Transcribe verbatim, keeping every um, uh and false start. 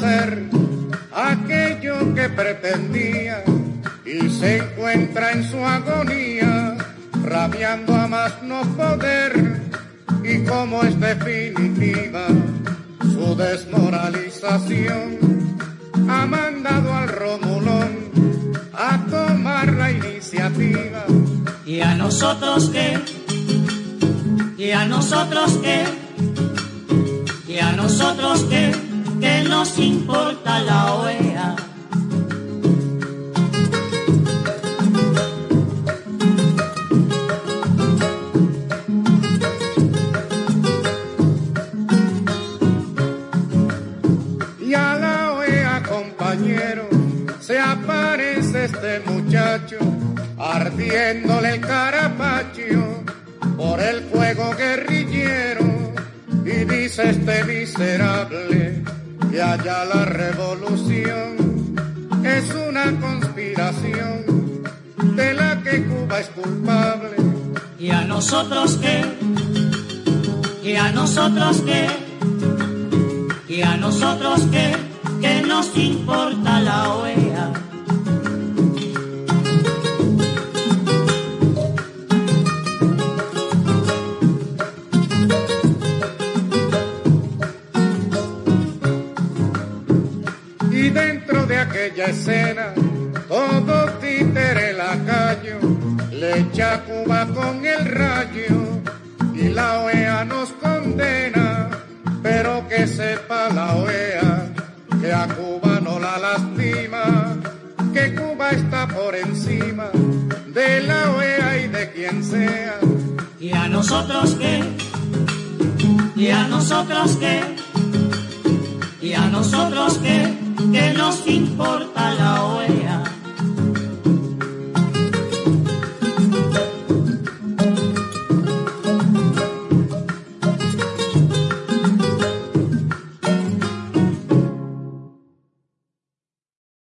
hacer aquello que pretendía y se encuentra en su agonía, rabiando a más no poder, y como es definitiva su desmoralización, ha mandado al Romulón a tomar la iniciativa. ¿Y a nosotros qué? ¿Y a nosotros qué? ¿Y a nosotros qué? ¿Qué nos importa la O E A? Y a la O E A, compañero, se aparece este muchacho, ardiéndole el carapacho por el fuego guerrillero, y dice este miserable que allá la revolución es una conspiración de la que Cuba es culpable. ¿Y a nosotros qué? ¿Y a nosotros qué? ¿Y a nosotros qué? ¿Qué nos importa la O E A? Y dentro de aquella escena, todo títere lacayo le echa a Cuba con el rayo, y la O E A nos condena, pero que sepa la O E A que a Cuba no la lastima, que Cuba está por encima de la O E A y de quien sea. ¿Y a nosotros qué? ¿Y a nosotros qué? ¿Y a nosotros qué? ¿Qué nos importa